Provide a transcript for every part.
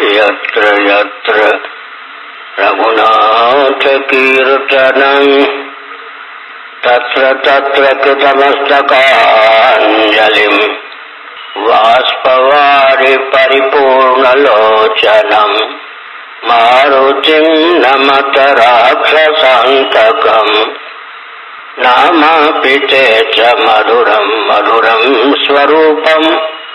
यत्र यत्र रघुनाथ कीर्तनं तत्र तत्र कृतमस्तकाञ्जलिं बाष्पवारि परिपूर्णलोचनं मारुतिं नमत राक्षसान्तकं नामापि ते च मधुरं मधुरं स्वरूपम्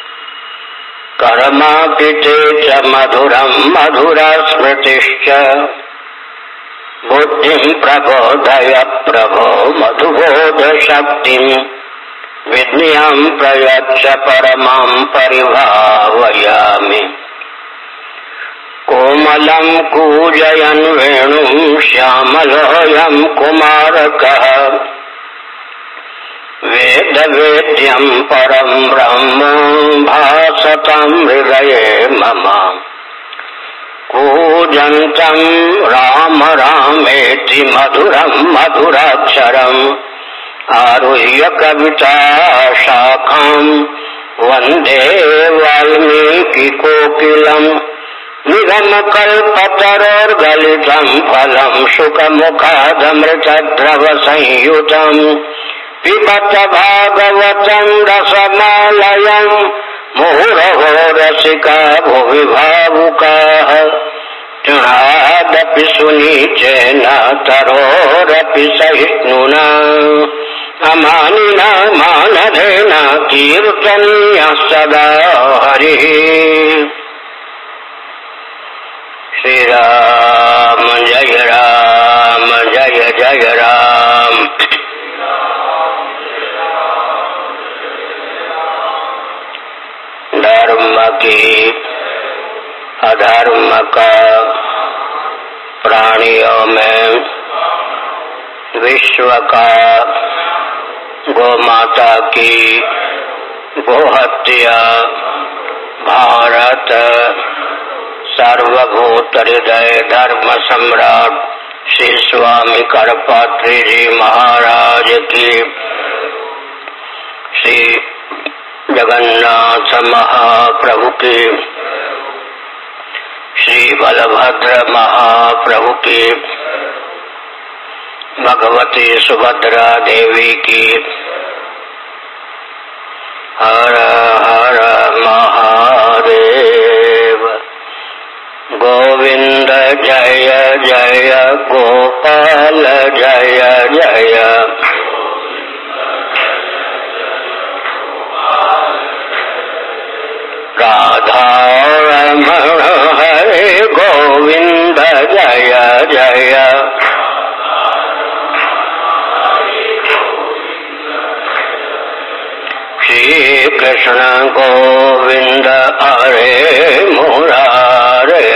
कर्मापि ते च मधुरं मधुरा स्मृतिश्च बुद्धिं प्रबोधय प्रभो मधुबोध शक्तिं विद्यां प्रयच्छ परमां परिभावयामि। कोमलं कूजयन् वेणुं श्यामलोऽयं कुमारकः वेदवेद्यं परं ब्रह्म भासतं हृदये मम। कूजन्तं राम रामेति मधुरं मधुराक्षरम् आरुह्य कविता शाखां वन्दे वाल्मीकिकोकिलम्। निगमकल्पतरोर्गलितं फलं शुकमुखादमृतद्रवसंयुतम् पिबत भागवतं रसमालयं मुहुरहो रसिका भुवि भावुकाः। तृणादपि सुनीचेन तरोरपि सहिष्णुना अमानिना मानधेन कीर्तनीयः सदा हरिः। श्री राम जय जय राम। धर्म की अधर्म का प्राणियों में विश्व का गोमाता की गोहत्या भारत सर्वभूत हृदय धर्म सम्राट श्री स्वामी करपात्री जी महाराज की, श्री जगन्नाथ महाप्रभु की, श्री बलभद्र महाप्रभु की, भगवती सुभद्रा देवी की। हर हर महादेव। गोविंद जय जय गोपाल जय जय। राधा रमण हरे गोविंद जय जय। श्री कृष्ण गोविंद हरे मुरारे।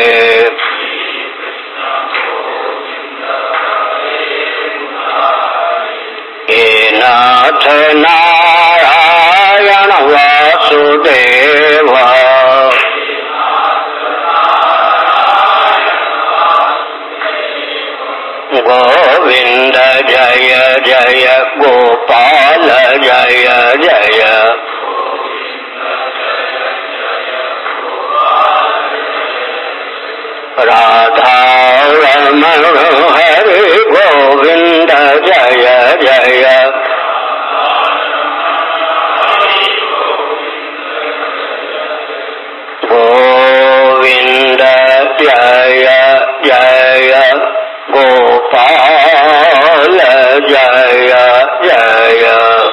हे नाथ नारायण वासुदेव। गोविंद जय जय गोपाल जय जय। राधा रमण हरे गोविंद जय जय। गोविंद जय जय गोपाल जय जय।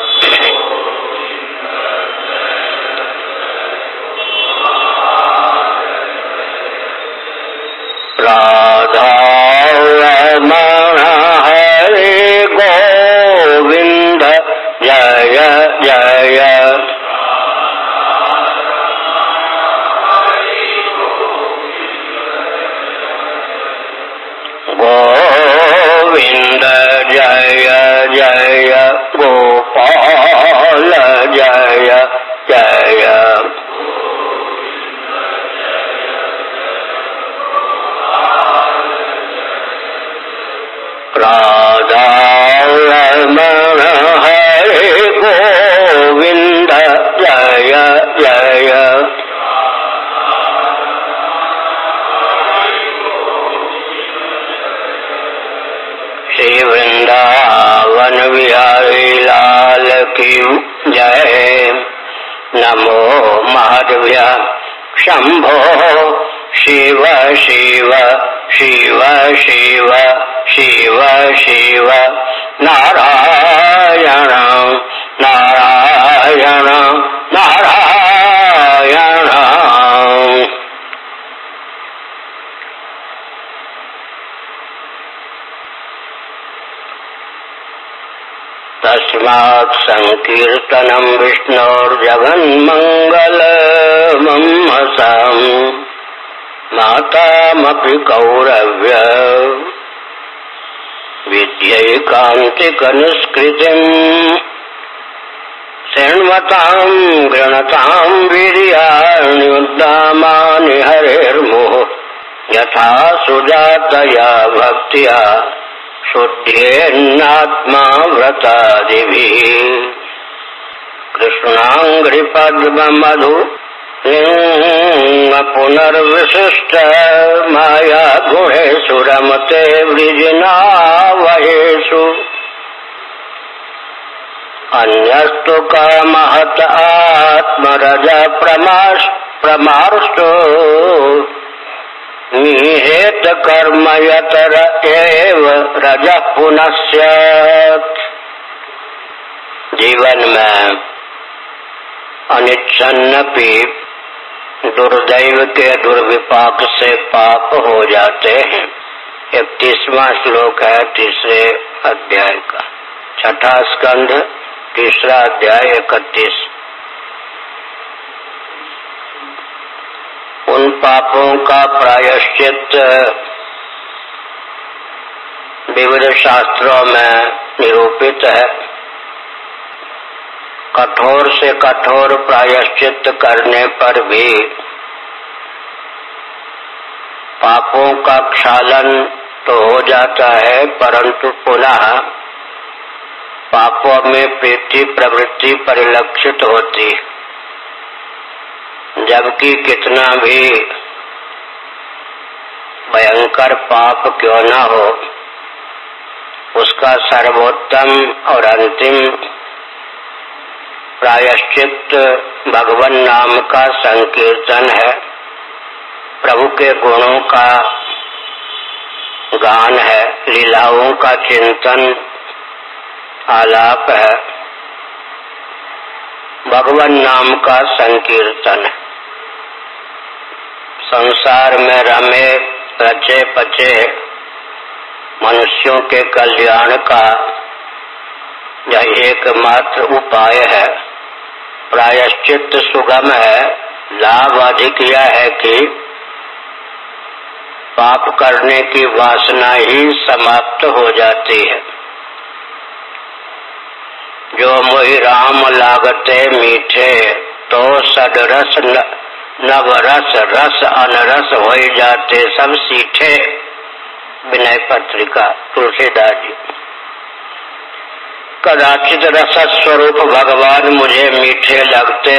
राधा रमण हरे गोविंद जय जय। गोविंद जय जय गोपाल जय जय। राधा रमण हरे गोविंद जय जय। नमो महद्भ्य शंभो शिव शिव शिव शिव शिव शिव नारायण नारायण नारायण। तस्मात् संकीर्तनं विष्णोर्जगन्मङ्गलमहसाम् मातामपि कौरव्य विद्यैकान्तिकनिष्कृतिम् शृण्वतां गृणतां वीर्याण्युद्दामानि हरेर्मुहुः यथा सुजातया भक्त्या शुद्धेन्नात्मा व्रतादिभिः। कृष्णाङ्घ्रिपद्ममधु पुनर्विशिष्ट माया गुणेषु रमते वृजनावहेषु अन्यस्तु कामहत आत्मरज प्रमार्ष्टो निहेत कर्म यतर एव रजः पुनस्यात्। जीवन में अनिच्छन्नपि दुर्दैव के दुर्विपाक से पाप हो जाते हैं। 31वां श्लोक है तीसरे अध्याय का, छठा स्कंध तीसरा अध्याय 31। उन पापों का प्रायश्चित विविध शास्त्रों में निरूपित है। कठोर से कठोर प्रायश्चित करने पर भी पापों का क्षालन तो हो जाता है, परंतु पुनः पापों में प्रीति प्रवृत्ति परिलक्षित होती। जबकि कितना भी भयंकर पाप क्यों न हो, उसका सर्वोत्तम और अंतिम प्रायश्चित भगवान नाम का संकीर्तन है, प्रभु के गुणों का गान है, लीलाओं का चिंतन आलाप है, भगवान नाम का संकीर्तन है। संसार में रमे रचे पचे मनुष्यों के कल्याण का यह एकमात्र उपाय है। प्रायश्चित सुगम है, लाभ अधिक यह है कि पाप करने की वासना ही समाप्त हो जाती है। जो मोहि राम लागते मीठे, तो सदरस नवरस रस अनरस हो जाते सब सीठे। विनय पत्रिका तुलसीदास जी। कदाचित रस स्वरूप भगवान मुझे मीठे लगते,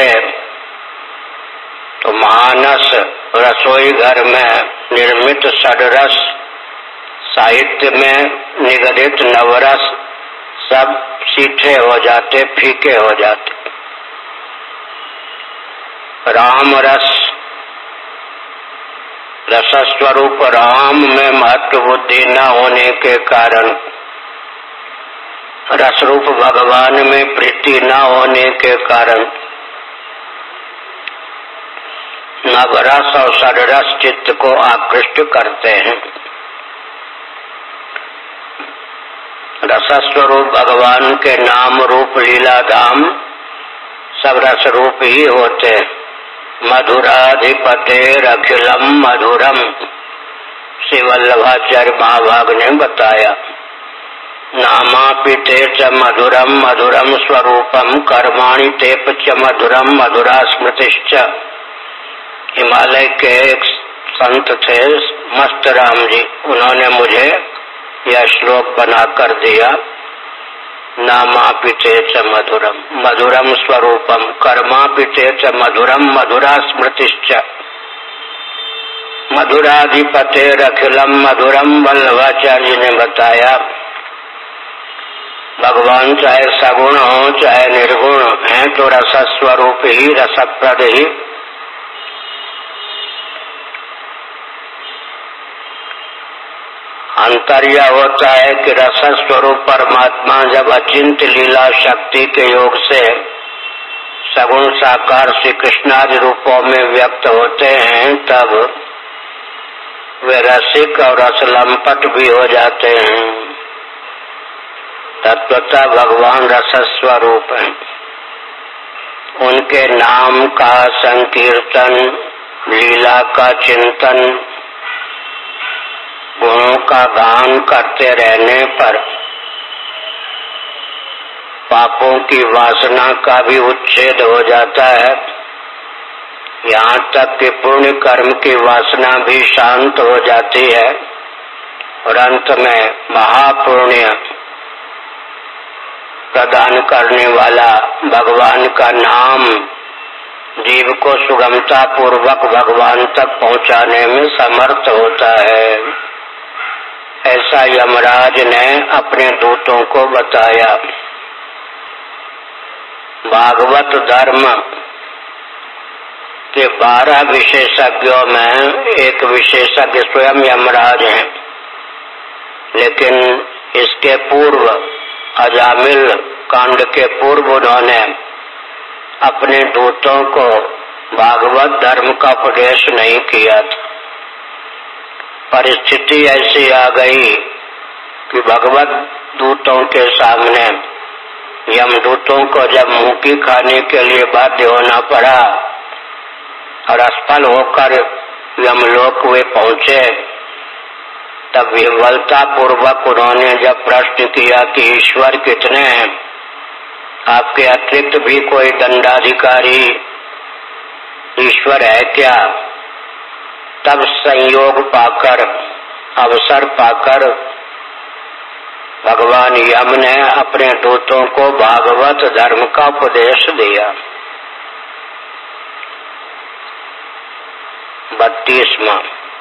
तो मानस रसोई घर में निर्मित सदरस, साहित्य में निगदित नवरस सब सीठे हो जाते, फीके हो जाते। राम रस, रस स्वरूप राम में महत्व बुद्धि न होने के कारण, रस रूप भगवान में प्रीति न होने के कारण नवरस और सदरस चित्त को आकृष्ट करते हैं। रसस्वरूप भगवान के नाम रूप लीला धाम सब रस रूप ही होते। मधुराधिपतेरखिलम मधुरम, श्री वल्लभाचार्य महाभाग ने बताया। नामापिते च मधुरम मधुरम स्वरूपम, कर्माणि तेप च मधुरम मधुरा स्मृतिश्च। हिमालय के एक संत थे मस्त राम जी, उन्होंने मुझे यह श्लोक बना कर दिया। नामापिते च मधुरम मधुरम स्वरूपम, कर्मापिते च मधुरम मधुरा स्मृतिश्च। मधुराधिपतेरखिलम मधुरम, वल्लभाचार्य ने बताया भगवान चाहे सगुण हो चाहे निर्गुण हैं तो रस स्वरूप ही, रसप्रद ही। अंतर यह होता है कि रस स्वरूप परमात्मा जब अचिंत्य लीला शक्ति के योग से सगुण साकार श्री कृष्णादि रूपों में व्यक्त होते हैं तब वे रसिक और रसलंपट भी हो जाते हैं। तत्वतः भगवान रस स्वरूप हैं। उनके नाम का संकीर्तन, लीला का चिंतन, गुणों का गान करते रहने पर पापों की वासना का भी उच्छेद हो जाता है। यहाँ तक कि पुण्य कर्म की वासना भी शांत हो जाती है और अंत में महापुण्य प्रदान करने वाला भगवान का नाम जीव को सुगमता पूर्वक भगवान तक पहुँचाने में समर्थ होता है। ऐसा यमराज ने अपने दूतों को बताया। भागवत धर्म के 12 विशेषज्ञों में एक विशेषज्ञ स्वयं यमराज हैं, लेकिन इसके पूर्व अजामिल कांड के पूर्व उन्होंने अपने दूतों को भागवत धर्म का उपदेश नहीं किया था। परिस्थिति ऐसी आ गई कि भगवत दूतों के सामने यमदूतों को जब मुक्ति खाने के लिए बाध्य होना पड़ा और असफल होकर यमलोक वे पहुंचे, तब विह्वलता पूर्वक उन्होंने जब प्रश्न किया कि ईश्वर कितने हैं, आपके अतिरिक्त भी कोई दंडाधिकारी ईश्वर है क्या? तब संयोग पाकर, अवसर पाकर भगवान यम ने अपने दूतों को भागवत धर्म का उपदेश दिया। 32वां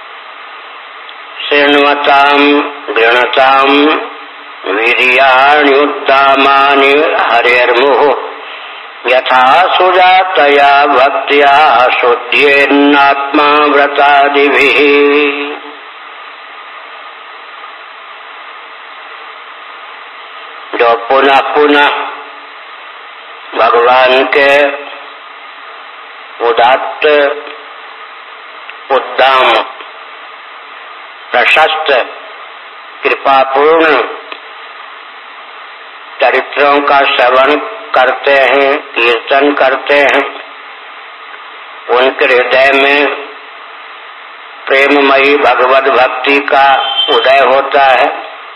शृण्वतां गृणतां वीर्याण्युद्दामानि हरेर्मुहुः यथा सुजातया भक्त्या शुद्धेन्नात्मा व्रतादिभिः। जो पुनः पुनः भगवान के उदात्त, उद्दाम, प्रशस्त, कृपापूर्ण चरित्रों का श्रवण करते हैं, कीर्तन करते हैं, उनके हृदय में प्रेममयी भगवत भक्ति का उदय होता है।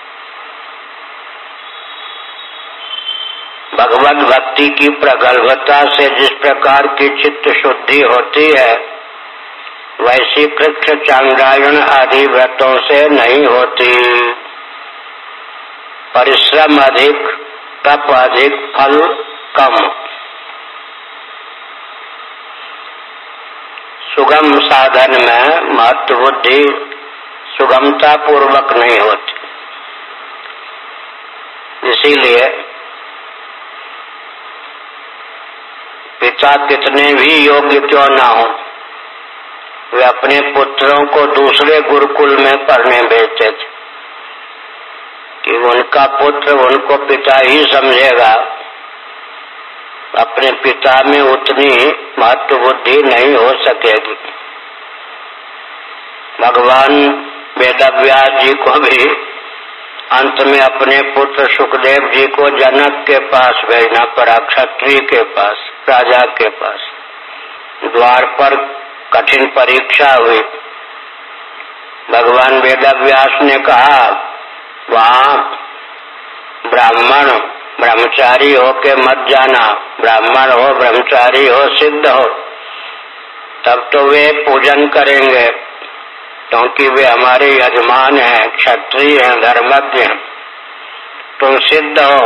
भगवत भक्ति की प्रगल्भता से जिस प्रकार की चित्त शुद्धि होती है, वैसी कृच्छ चांद्रायण आदि व्रतों से नहीं होती। परिश्रम अधिक, तप अधिक, फल कम। सुगम साधन में महत्व बुद्धि सुगमता पूर्वक नहीं होती। इसीलिए पिता कितने भी योग्य क्यों ना हो, वे अपने पुत्रों को दूसरे गुरुकुल में पढ़ने भेजते थे कि उनका पुत्र उनको पिता ही समझेगा। अपने पिता में उतनी महत्व बुद्धि नहीं हो सकेगी। भगवान वेदव्यास जी को भी अंत में अपने पुत्र सुखदेव जी को जनक के पास भेजना पड़ा, क्षत्रिय के पास, राजा के पास। द्वार पर कठिन परीक्षा हुई। भगवान वेदव्यास ने कहा, वहाँ ब्राह्मण ब्रह्मचारी हो के मत जाना, ब्राह्मण हो, ब्रह्मचारी हो, सिद्ध हो, तब तो वे पूजन करेंगे, क्योंकि वे हमारे यजमान हैं, क्षत्रिय हैं, धर्मज्ञ हैं। तुम सिद्ध हो,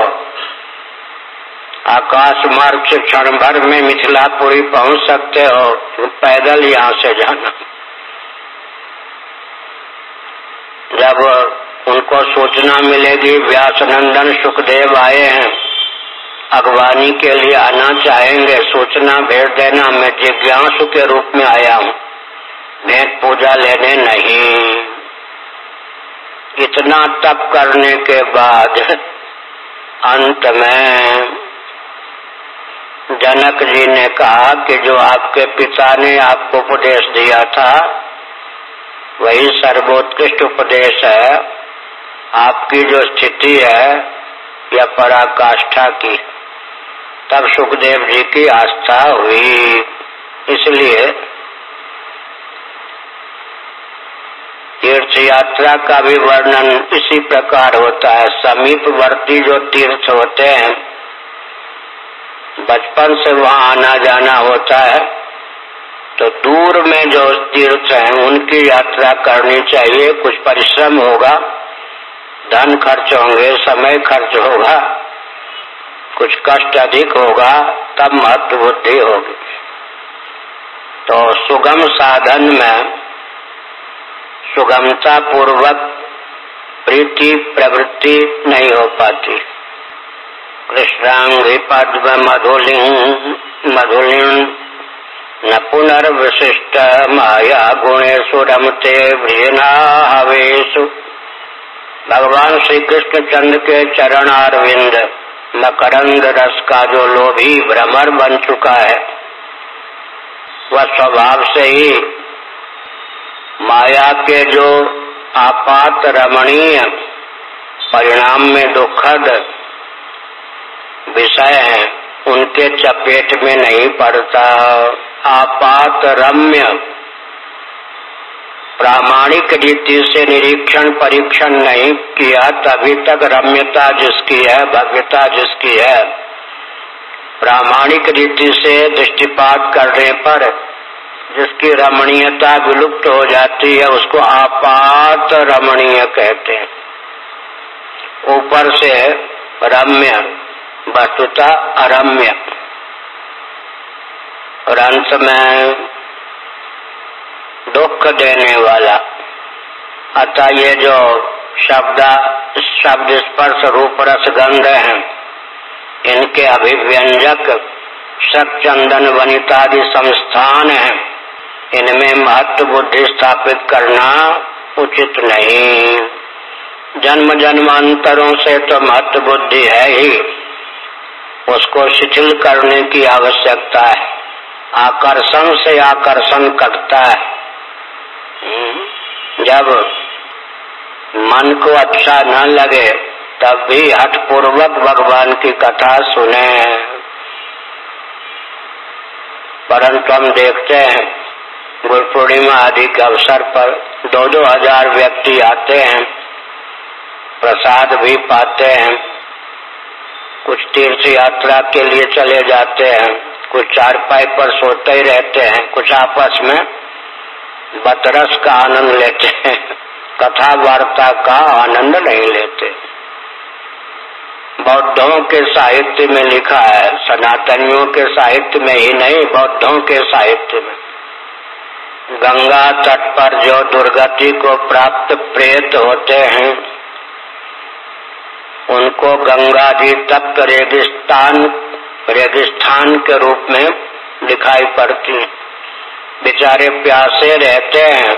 आकाश मार्ग से क्षण भर में मिथिलापुरी पहुंच सकते हो, तुम पैदल यहाँ से जाना। जब उनको को सूचना मिलेगी व्यास नंदन सुखदेव आए हैं, अगवानी के लिए आना चाहेंगे, सूचना भेज देना, मैं जिज्ञासु के रूप में आया हूँ, भेंट पूजा लेने नहीं। इतना तप करने के बाद अंत में जनक जी ने कहा कि जो आपके पिता ने आपको उपदेश दिया था वही सर्वोत्कृष्ट उपदेश है। आपकी जो स्थिति है यह पराकाष्ठा की। तब सुखदेव जी की आस्था हुई। इसलिए तीर्थ यात्रा का भी वर्णन इसी प्रकार होता है। समीपवर्ती जो तीर्थ होते हैं, बचपन से वहाँ आना जाना होता है, तो दूर में जो तीर्थ हैं उनकी यात्रा करनी चाहिए। कुछ परिश्रम होगा, धन खर्च होंगे, समय खर्च होगा, कुछ कष्ट अधिक होगा, तब महत्व बुद्धि होगी। तो सुगम साधन में सुगमता पूर्वक प्रीति प्रवृत्ति नहीं हो पाती। कृष्णांगी पद्म मधुलिंग न पुनर्विशिष्ट माया गुणेषु रमते व्रियनावेषु। भगवान श्री कृष्ण चंद्र के चरणारविंद मकरंद रस का जो लोभी भ्रमर बन चुका है, वह स्वभाव से ही माया के जो आपात रमणीय परिणाम में दुखद विषय हैं उनके चपेट में नहीं पड़ता। आपात रम्य प्रामाणिक रीति से निरीक्षण परीक्षण नहीं किया तभी तक रम्यता जिसकी है, भव्यता जिसकी है, प्रामाणिक रीति से दृष्टिपात करने पर जिसकी रमणीयता विलुप्त हो जाती है उसको आपात रमणीय कहते हैं। ऊपर से रम्य, वस्तुतः अरम्य। और अंत में दुख देने वाला। अतः ये जो शब्द स्पर्श रूप रस गंध हैं, इनके अभिव्यंजक शक चंदन वनितादि संस्थान हैं, इनमें महत्व बुद्धि स्थापित करना उचित नहीं। जन्म जन्मांतरों से तो महत्व बुद्धि है ही, उसको शिथिल करने की आवश्यकता है। आकर्षण से आकर्षण कटता है। जब मन को अच्छा न लगे तब भी हठपूर्वक भगवान की कथा सुने। परंतु हम देखते हैं गुरु पूर्णिमा आदि के अवसर पर 2-2 हजार व्यक्ति आते हैं, प्रसाद भी पाते हैं। कुछ तीर्थ यात्रा के लिए चले जाते हैं, कुछ चारपाई पर सोते ही रहते हैं, कुछ आपस में बतरस का आनंद लेते हैं, कथा वार्ता का आनंद नहीं लेते। बौद्धों के साहित्य में लिखा है, सनातनियों के साहित्य में ही नहीं, बौद्धों के साहित्य में, गंगा तट पर जो दुर्गति को प्राप्त प्रेत होते हैं उनको गंगा जी तप्त रेगिस्तान के रूप में दिखाई पड़ती। बेचारे प्यासे रहते हैं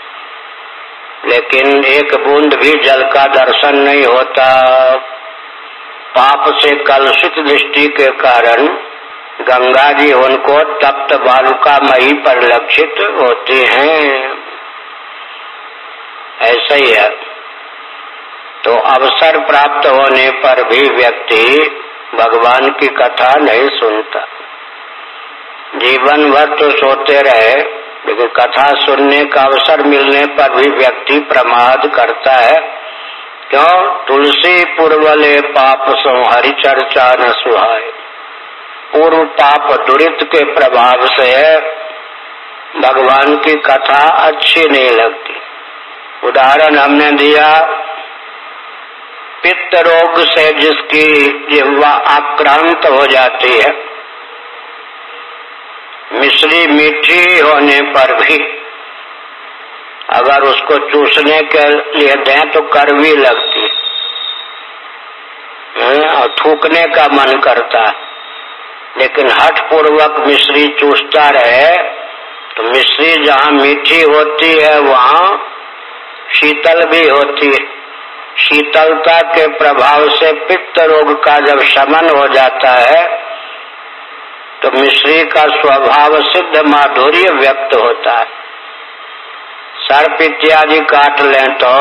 लेकिन एक बूंद भी जल का दर्शन नहीं होता। पाप से कलुषित दृष्टि के कारण गंगा जी उनको तप्त बालुकामयी परिलक्षित होती हैं। ऐसा ही है। तो अवसर प्राप्त होने पर भी व्यक्ति भगवान की कथा नहीं सुनता। जीवन भर तो सोते रहे, लेकिन कथा सुनने का अवसर मिलने पर भी व्यक्ति प्रमाद करता है। क्यों? तुलसी पूर्वले पाप सो हरि चर्चा न सुहाए। पूर्व पाप दुरित के प्रभाव से भगवान की कथा अच्छी नहीं लगती। उदाहरण हमने दिया, पित्त रोग से जिसकी जिह्वा आक्रांत हो जाती है, मिश्री मीठी होने पर भी अगर उसको चूसने के लिए दें तो कड़वी लगती है और थूकने का मन करता है। लेकिन हठ पूर्वक मिश्री चूसता रहे तो मिश्री जहाँ मीठी होती है वहाँ शीतल भी होती है। शीतलता के प्रभाव से पित्त रोग का जब शमन हो जाता है तो मिश्री का स्वभाव सिद्ध माधुर्य व्यक्त होता है। सर्प इत्यादि काट लें तो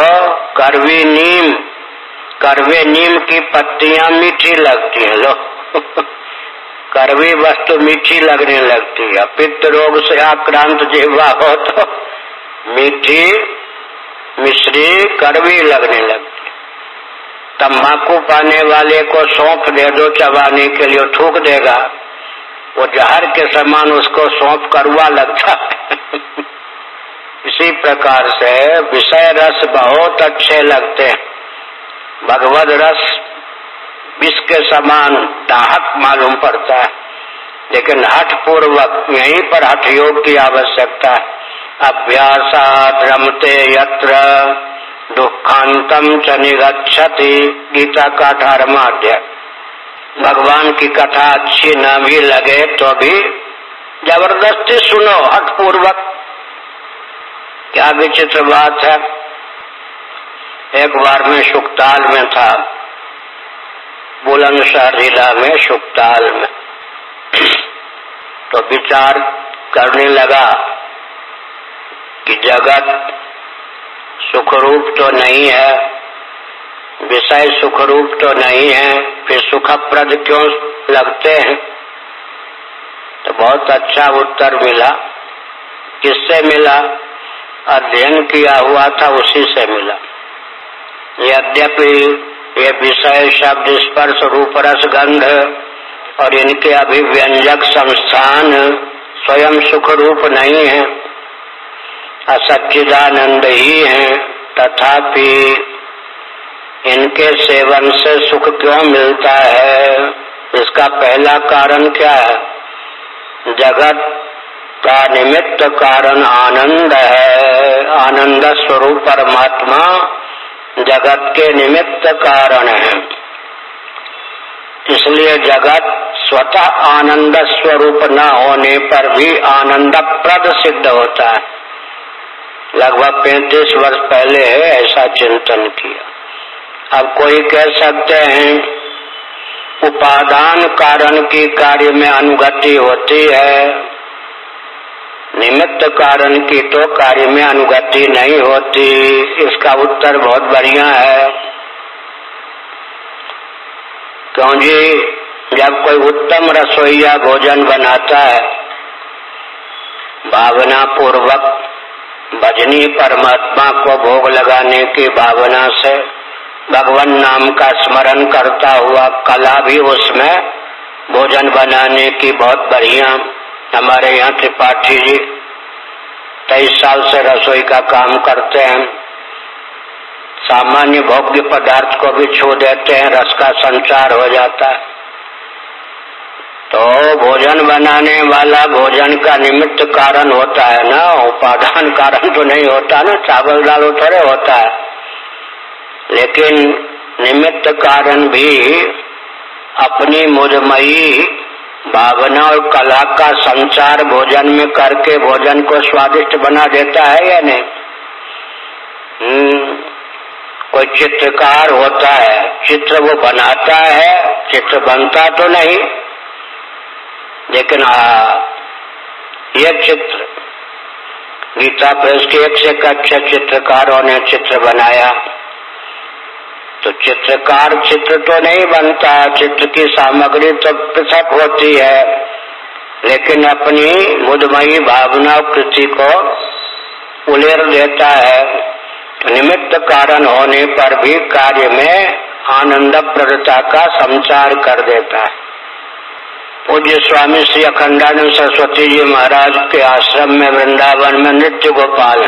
करवे नीम की पत्तियां मीठी लगती हैं। लो करवी वस्तु मीठी लगने लगती है। पित्त रोग से आक्रांत जिह्वा हो तो मीठी मिश्री कड़वी लगने लगती। तम्बाकू पाने वाले को सौंफ दे दो चबाने के लिए, थूक देगा, वो जहर के समान उसको सौंफ कड़वा लगता है। इसी प्रकार से विषय रस बहुत अच्छे लगते हैं, भगवद रस विष के समान दाहक मालूम पड़ता है। लेकिन हठ पूर्वक यहीं पर हठ योग की आवश्यकता है। अभ्यासात् रमते यत्र दुखांतम च निगच्छति, गीता का 18वां अध्याय। भगवान की कथा अच्छी न भी लगे तो भी जबरदस्ती सुनो हठ पूर्वक। क्या विचित्र बात है। एक बार मैं शुकताल में था, बुलंदशहर जिला में शुकताल में, तो विचार करने लगा कि जगत सुखरूप तो नहीं है, विषय सुखरूप तो नहीं है, फिर सुखप्रद क्यों लगते हैं। तो बहुत अच्छा उत्तर मिला। किससे मिला? अध्ययन किया हुआ था उसी से मिला। यद्यपि ये विषय शब्द स्पर्श रूप रस गंध और इनके अभिव्यंजक संस्थान स्वयं सुख रूप नहीं है, असच्चिदानंद ही है, तथापि इनके सेवन से सुख क्यों मिलता है? इसका पहला कारण क्या है? जगत का निमित्त कारण आनंद है। आनंद स्वरूप परमात्मा जगत के निमित्त कारण है। इसलिए जगत स्वतः आनंद स्वरूप न होने पर भी आनंदप्रद सिद्ध होता है। लगभग 35 वर्ष पहले ऐसा चिंतन किया। अब कोई कह सकते हैं उपादान कारण की कार्य में अनुगति होती है, निमित्त कारण की तो कार्य में अनुगति नहीं होती। इसका उत्तर बहुत बढ़िया है। क्यों जी, जब कोई उत्तम रसोइया भोजन बनाता है, भावना पूर्वक भजनी परमात्मा को भोग लगाने की भावना से भगवान नाम का स्मरण करता हुआ, कला भी उसमें भोजन बनाने की बहुत बढ़िया। हमारे यहाँ त्रिपाठी जी 23 साल से रसोई का काम करते हैं। सामान्य भोग्य पदार्थ को भी छू देते हैं, रस का संचार हो जाता है। तो भोजन बनाने वाला भोजन का निमित्त कारण होता है ना, उपादान कारण तो नहीं होता ना। चावल दाल थोड़े होता है, लेकिन निमित्त कारण भी अपनी मुझमयी भावना और कला का संचार भोजन में करके भोजन को स्वादिष्ट बना देता है या नहीं? कोई चित्रकार होता है, चित्र वो बनाता है, चित्र बनता तो नहीं, लेकिन ये चित्र गीता प्रेस के एक से अच्छे चित्रकारों ने चित्र बनाया। तो चित्रकार चित्र तो नहीं बनता, चित्र की सामग्री तो पृथक होती है, लेकिन अपनी मुदमयी भावना कृति को उलेर देता है। निमित्त कारण होने पर भी कार्य में आनंदप्रदता का संचार कर देता है। पूज्य स्वामी श्री अखंडानंद सरस्वती जी महाराज के आश्रम में वृंदावन में नृत्य गोपाल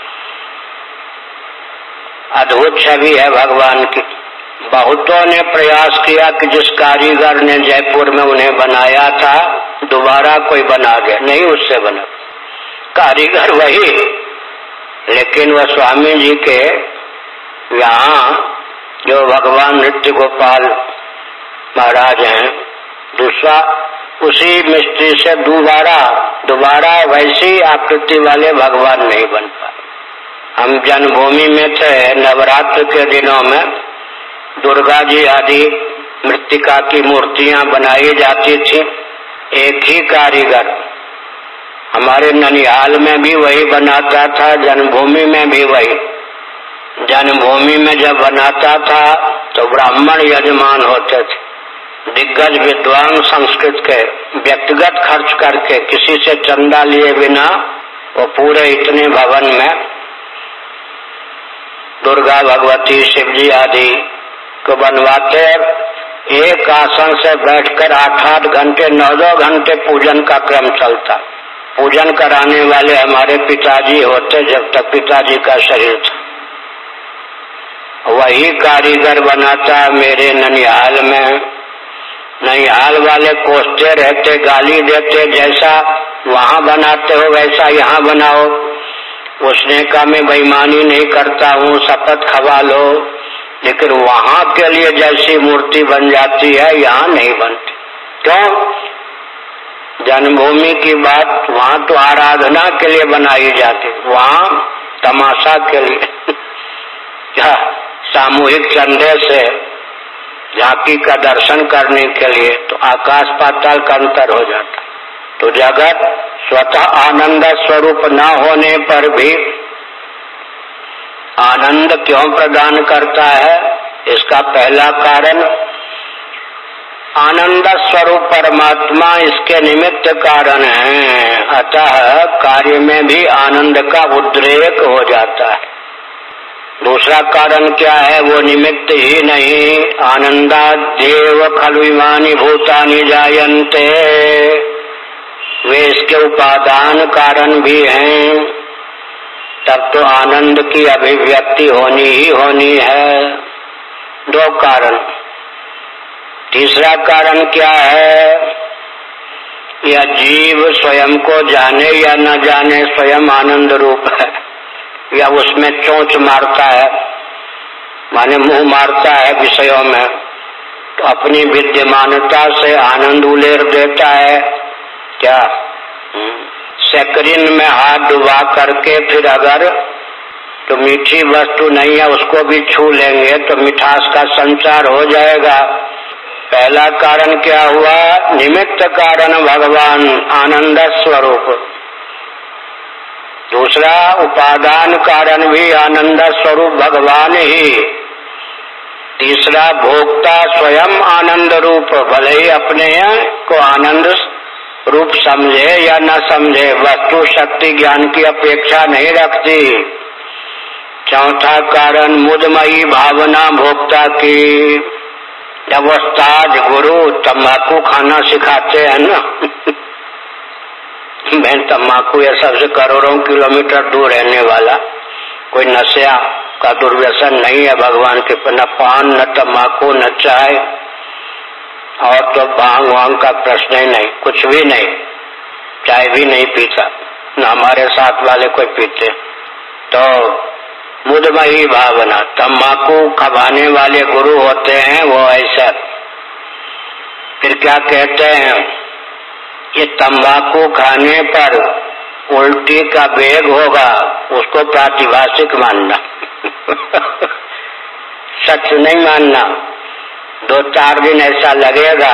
अद्भुत छवि है भगवान की। बहुतों ने प्रयास किया कि जिस कारीगर ने जयपुर में उन्हें बनाया था दोबारा कोई बना दे, नहीं उससे बना। कारीगर वही, लेकिन वह स्वामी जी के यहाँ जो भगवान नृत्य गोपाल महाराज हैं, दूसरा उसी मिस्त्री से दोबारा वैसी आकृति वाले भगवान नहीं बन पाए। हम जन्मभूमि में थे, नवरात्र के दिनों में दुर्गा जी आदि मृत्तिका की मूर्तियां बनाई जाती थी। एक ही कारीगर हमारे ननिहाल में भी वही बनाता था, जन्मभूमि में भी वही। जन्मभूमि में जब बनाता था तो ब्राह्मण यजमान होते थे, दिग्गज विद्वान संस्कृत के, व्यक्तिगत खर्च करके किसी से चंदा लिए बिना वो पूरे इतने भवन में दुर्गा भगवती शिव जी आदि को बनवाते। एक आसन से बैठकर 8-8 घंटे 9-9 घंटे पूजन का क्रम चलता। पूजन कराने वाले हमारे पिताजी होते जब तक पिताजी का शरीर था। वही कारीगर बनाता मेरे ननिहाल में। ननिहाल वाले कोसते रहते, गाली देते, जैसा वहां बनाते हो वैसा यहाँ बनाओ। उसने कहा मैं बेईमानी नहीं करता हूँ, शपथ खवा लो, लेकिन वहां के लिए जैसी मूर्ति बन जाती है यहाँ नहीं बनती। क्यों? जन्मभूमि की बात, वहां तो आराधना के लिए बनाई जाती, वहां तमाशा के लिए क्या सामूहिक चंदे से झांकी का दर्शन करने के लिए, तो आकाश पाताल का अंतर हो जाता। तो जगत स्वतः आनंद स्वरूप न होने पर भी आनंद क्यों प्रदान करता है? इसका पहला कारण आनंद स्वरूप परमात्मा इसके निमित्त कारण है, अतः कार्य में भी आनंद का उद्रेक हो जाता है। दूसरा कारण क्या है? वो निमित्त ही नहीं, आनंदादेव खलु इमानि भूतानि जायन्ते, वे इसके उपादान कारण भी हैं। तब तो आनंद की अभिव्यक्ति होनी ही होनी है। 2 कारण। तीसरा कारण क्या है? यह जीव स्वयं को जाने या न जाने स्वयं आनंद रूप है, या उसमें चोंच मारता है, माने मुंह मारता है विषयों में, तो अपनी विद्यमानता से आनंद उलेर देता है। क्या सैकरिन में हाथ डुबा करके फिर अगर तो मीठी वस्तु नहीं है उसको भी छू लेंगे तो मिठास का संचार हो जाएगा। पहला कारण क्या हुआ? निमित्त कारण भगवान आनंद स्वरूप। दूसरा उपादान कारण भी आनंद स्वरूप भगवान ही। तीसरा भोक्ता स्वयं आनंद रूप, भले ही अपने को आनंद रूप समझे या न समझे, वस्तु शक्ति ज्ञान की अपेक्षा नहीं रखती। चौथा कारण मुदमयी भावना भोक्ता की। जब उस्ताद गुरु तंबाकू खाना सिखाते हैं ना मैं तंबाकू या सबसे करोड़ों किलोमीटर दूर रहने वाला, कोई नशा का दुर्व्यसन नहीं है भगवान के, न पान न तंबाकू न चाय, और तो भांग वांग का प्रश्न ही नहीं, कुछ भी नहीं, चाय भी नहीं पीता, न हमारे साथ वाले कोई पीते। तो मुदमयी भावना, तंबाकू खवाने वाले गुरु होते हैं वो ऐसा। फिर क्या कहते हैं? ये तंबाकू खाने पर उल्टी का वेग होगा, उसको प्रातिभाषिक मानना सच नहीं मानना। 2-4 दिन ऐसा लगेगा,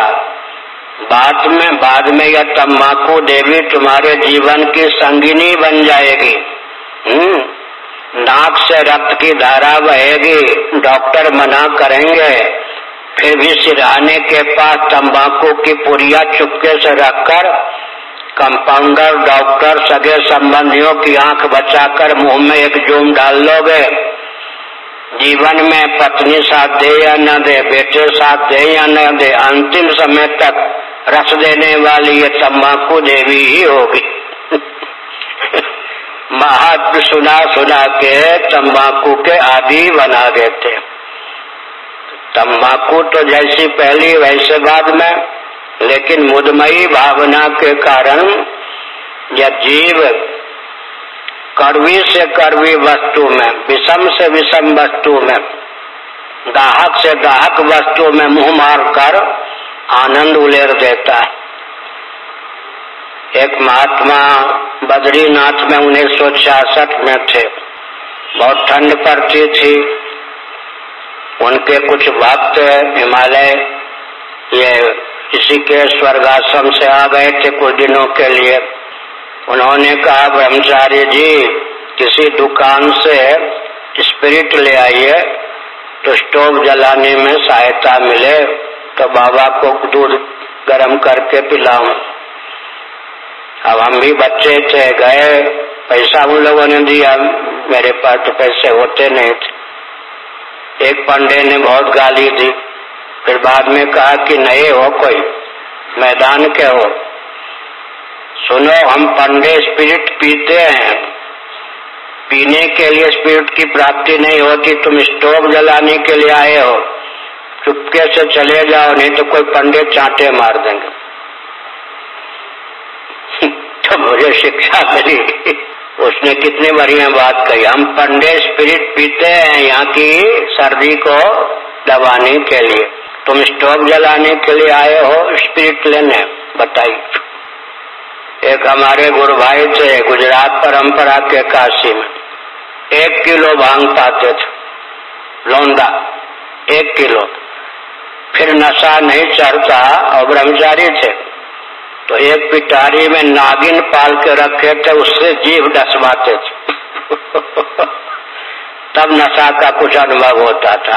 बाद में यह तंबाकू देवी तुम्हारे जीवन की संगिनी बन जाएगी। नाक से रक्त की धारा बहेगी, डॉक्टर मना करेंगे, फिर भी सिरहाने के पास तंबाकू की पुड़िया चुपके से रखकर कंपाउंडर, डॉक्टर, सगे संबंधियों की आंख बचाकर मुंह में एक जूम डाल लोगे। जीवन में पत्नी साथ दे या न दे, बेटे साथ दे या न दे, अंतिम समय तक रस देने वाली ये तंबाकू देवी ही होगी महात्म सुना के तंबाकू के आदि बना देते। तंबाकू तो जैसी पहली वैसे बाद में, लेकिन मुदमयी भावना के कारण यह जीव कड़वी से कड़वी वस्तु में, विषम से विषम वस्तु में, दाहक से दाहक वस्तु में मुंह मारकर आनंद उलेर देता है। एक महात्मा बद्रीनाथ में 1966 में थे। बहुत ठंड पड़ती थी। उनके कुछ भक्त हिमालय ये किसी के स्वर्गाश्रम से आ गए थे कुछ दिनों के लिए। उन्होंने कहा, ब्रह्मचारी जी किसी दुकान से स्पिरिट ले आइए तो स्टोव जलाने में सहायता मिले, तो बाबा को दूध गर्म करके पिलाऊं। अब हम भी बच्चे थे, गए, पैसा उन लोगों ने दिया, मेरे पास तो पैसे होते नहीं थे। एक पंडे ने बहुत गाली दी, फिर बाद में कहा कि नए हो कोई, मैदान के हो, सुनो हम पंडे स्पिरिट पीते हैं, पीने के लिए स्पिरिट की प्राप्ति नहीं होती, तुम स्टोव जलाने के लिए आए हो, चुपके से चले जाओ, नहीं तो कोई पंडे चांटे मार देंगे। तो मुझे शिक्षा मिली। उसने कितनी बढ़िया बात कही, हम पंडे स्पिरिट पीते हैं यहाँ की सर्दी को दबाने के लिए, तुम स्टोव जलाने के लिए आए हो स्पिरिट लेने, बताइए। एक हमारे गुरु भाई थे गुजरात परंपरा के काशी में, 1 किलो भांग पाते थे, लौंदा 1 किलो। फिर नशा नहीं चढ़ता और ब्रह्मचारी थे, तो एक पिटारी में नागिन पाल के रखे थे, उससे जीभ डसवाते थे। तब नशा का कुछ अनुभव होता था।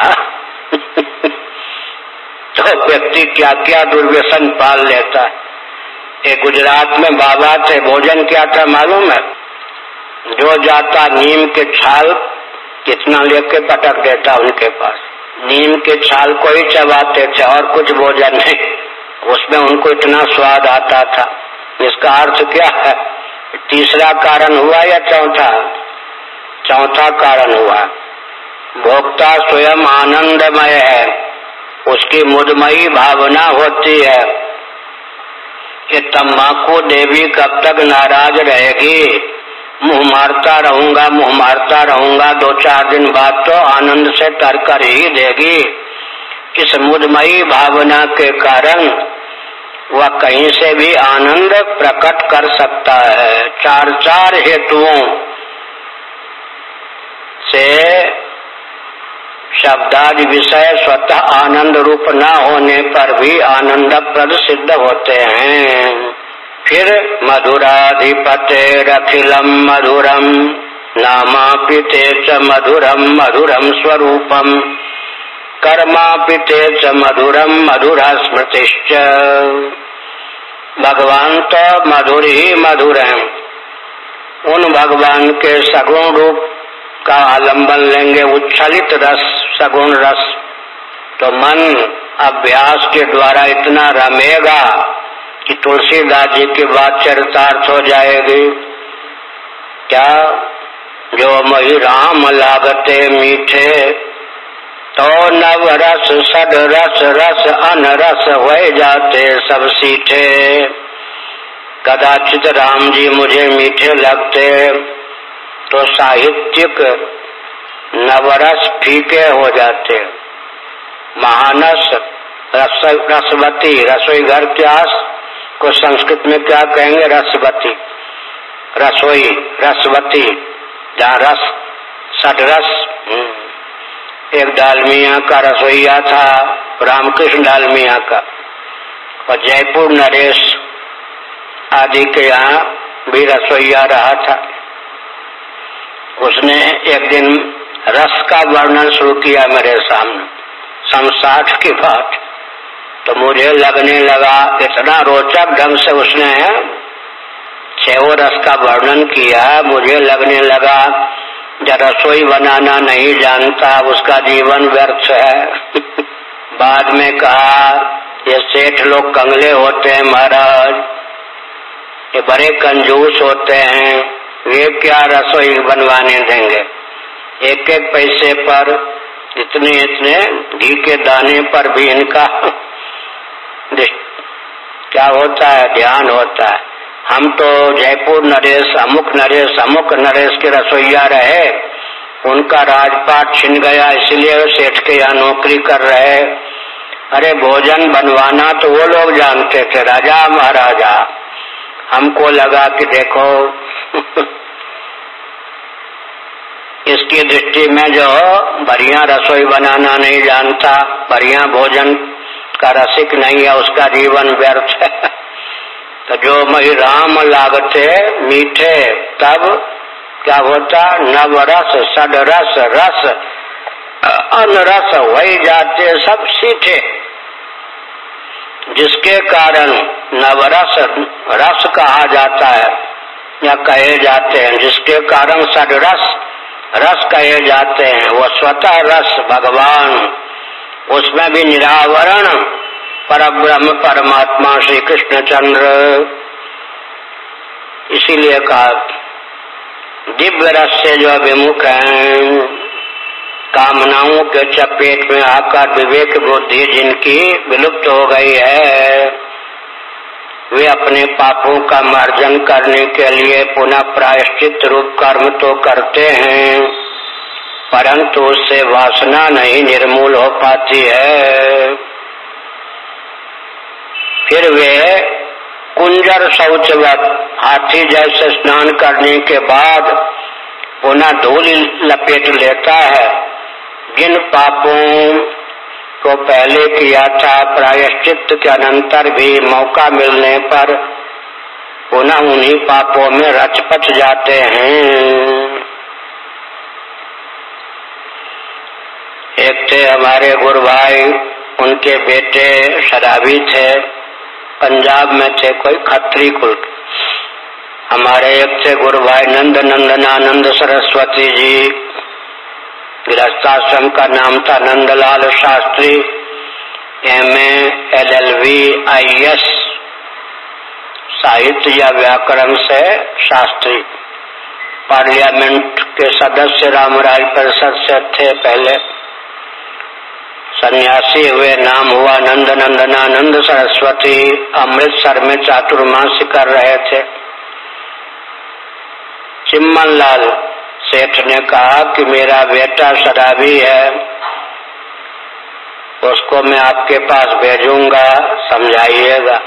तो व्यक्ति क्या क्या दुर्व्यसन पाल लेता है। एक गुजरात में बाबा थे, भोजन क्या था मालूम है? जो जाता नीम के छाल कितना लेके पटक देता उनके पास, नीम के छाल को ही चबाते थे और कुछ भोजन नहीं। उसमें उनको इतना स्वाद आता था। इसका अर्थ क्या है? तीसरा कारण हुआ या चौथा? चौथा कारण हुआ। भोक्ता स्वयं आनंदमय है, उसकी मुदमयी भावना होती है कि तम्बाकू देवी कब तक नाराज रहेगी, मुंह मारता रहूंगा, मुंह मारता रहूंगा, 2-4 दिन बाद तो आनंद से तरकर ही देगी। इस मुदमयी भावना के कारण वह कहीं से भी आनंद प्रकट कर सकता है। 4 हेतुओं से शब्दादि विषय स्वतः आनंद रूप न होने पर भी आनंदप्रद सिद्ध होते हैं। फिर मधुराधिपतेरखिलम मधुरम नामापिते च मधुरम मधुरम स्वरूपम कर्मापिते च मधुरम मधुरा स्मृतिश्च। भगवान तो मधुर ही मधुर हैं। उन भगवान के सगुण रूप का आलंबन लेंगे, उच्छलित रस, सगुण रस, तो मन अभ्यास के द्वारा इतना रमेगा कि तुलसीदास जी की बात चरितार्थ हो जाएगी। क्या? जो मही राम लागते मीठे, तो नव रस सद रस रस अनरस हो जाते सब सीठे। कदाचित राम जी मुझे मीठे लगते तो साहित्यिक नवरस फीके हो जाते। महानस रसवती, रसोई घर क्यास को संस्कृत में क्या कहेंगे? रसवती, रसोई रसवती, जहाँ रस सदरस। एक डालमिया का रसोईया था, रामकृष्ण डालमिया का, और जयपुर नरेश आदि के यहाँ भी रसोईया रहा था। उसने एक दिन रस का वर्णन शुरू किया मेरे सामने, 60 की बात। तो मुझे लगने लगा, इतना रोचक ढंग से उसने 6 रस का वर्णन किया, मुझे लगने लगा जब रसोई बनाना नहीं जानता उसका जीवन व्यर्थ है। बाद में कहा, ये सेठ लोग कंगले होते हैं महाराज, ये बड़े कंजूस होते हैं, वे क्या रसोई बनवाने देंगे? 1-1 पैसे पर, इतने इतने घी के दाने पर भी इनका क्या होता है? ध्यान होता है। हम तो जयपुर नरेश, अमुक नरेश के रसोइया रहे, उनका राजपाट छिन गया इसलिए सेठ के यहाँ नौकरी कर रहे। अरे भोजन बनवाना तो वो लोग जानते थे, राजा महाराजा। हमको लगा कि देखो इसकी दृष्टि में जो बढ़िया रसोई बनाना नहीं जानता, बढ़िया भोजन का रसिक नहीं है, उसका जीवन व्यर्थ है। तो जो मई राम लागते मीठे, तब क्या होता, नवरस सदरस रस अनरस वही जाते सब सीठे, जिसके कारण नवरस रस कहा जाता है या कहे जाते हैं, जिसके कारण सदरस रस कहे जाते हैं। वो स्वतः रस भगवान, उसमें भी निरावरण परब्रह्म परमात्मा श्री कृष्णचंद्र। इसीलिए कहा दिव्य रस से जो विमुख हैं, कामनाओं के चपेट में आकर विवेक बुद्धि जिनकी विलुप्त हो गई है, वे अपने पापों का मार्जन करने के लिए पुनः प्रायश्चित रूप कर्म तो करते हैं, परंतु उससे वासना नहीं निर्मूल हो पाती है। फिर वे कुंजर शौचवत हाथी जैसे स्नान करने के बाद पुनः धूल लपेट लेता है। जिन पापों को पहले किया था, प्रायश्चित के अनंतर भी मौका मिलने पर पुनः उन्हीं पापों में रचपच जाते हैं। एक थे हमारे गुरु भाई, उनके बेटे शराबी थे, पंजाब में थे, कोई खत्री कुल। हमारे एक थे गुरु भाई नंद नंदनानंद सरस्वती जी, गृहस्थाश्रम का नाम था Nandlal Shastri, MA LLB IS साहित्य या व्याकरण से शास्त्री, पार्लियामेंट के सदस्य रामराज परिषद से थे पहले, सन्यासी हुए, नाम हुआ नंद नंदनानंद सरस्वती। अमृतसर में चातुर्मासी कर रहे थे। चिम्मन लाल सेठ ने कहा कि मेरा बेटा शराबी है, उसको मैं आपके पास भेजूंगा, समझाइएगा।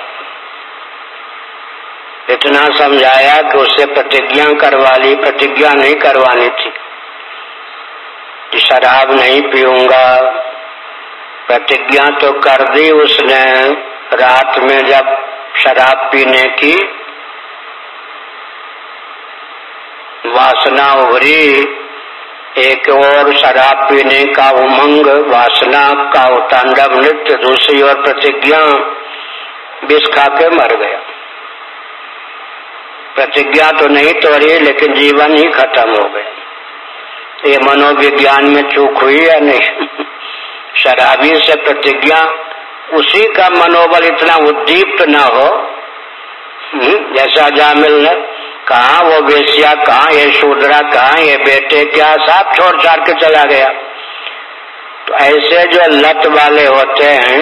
इतना समझाया कि उससे प्रतिज्ञा करवा ली, प्रतिज्ञा नहीं करवानी थी कि शराब नहीं पीऊंगा। प्रतिज्ञा तो कर दी उसने। रात में जब शराब पीने की वासना उभरी, एक ओर शराब पीने का उमंग, वासना का तांडव नृत्य, दूसरी ओर प्रतिज्ञा, विष खा के मर गया। प्रतिज्ञा तो नहीं तोड़ी, लेकिन जीवन ही खत्म हो गया। ये मनोविज्ञान में चूक हुई या नहीं? शराबी से प्रतिज्ञा, उसी का मनोबल इतना उद्दीप्त न हो, जैसा जामिल ने कहा, वो बेसिया कहाँ, ये शूद्रा कहाँ, ये बेटे क्या, सब छोड़ छाड़ के चला गया। तो ऐसे जो लत वाले होते हैं,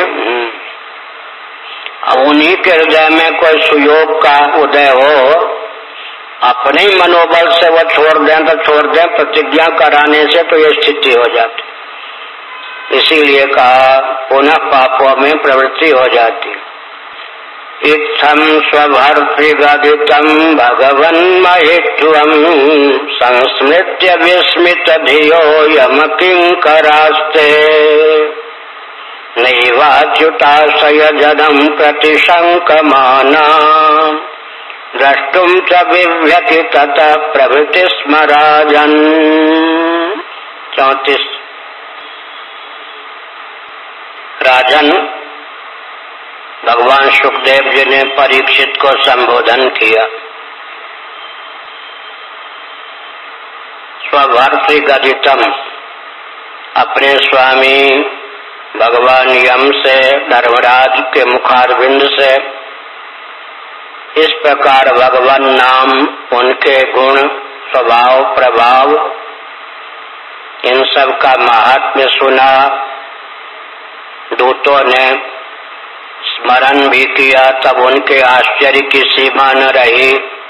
अब उन्हीं के हृदय में कोई सुयोग का उदय हो, अपने ही मनोबल से वो छोड़ दें तो छोड़ दें, प्रतिज्ञा कराने से तो ये स्थिति हो जाती। इसीलिए कहा पुनः पापों में प्रवृत्ति हो जाती। इत्थं स्वभर्तृगदितं भगवन्महित्वं संस्मृत्य विस्मित धियो यमकिंकरास्ते नैवाच्युताशय जनं प्रतिशंकमाना द्रष्टुं च बिभ्यति ततः प्रभृति स्म राजन्। 34 राजन, भगवान सुखदेव जी ने परीक्षित को संबोधन किया। स्वभर्तृगदितम, अपने स्वामी भगवान यम से, धर्मराज के मुखारविंद से इस प्रकार भगवान नाम, उनके गुण, स्वभाव, प्रभाव, इन सब का महात्म्य सुना। दूतों ने स्मरण भी किया तब उनके आश्चर्य की सीमा न रही।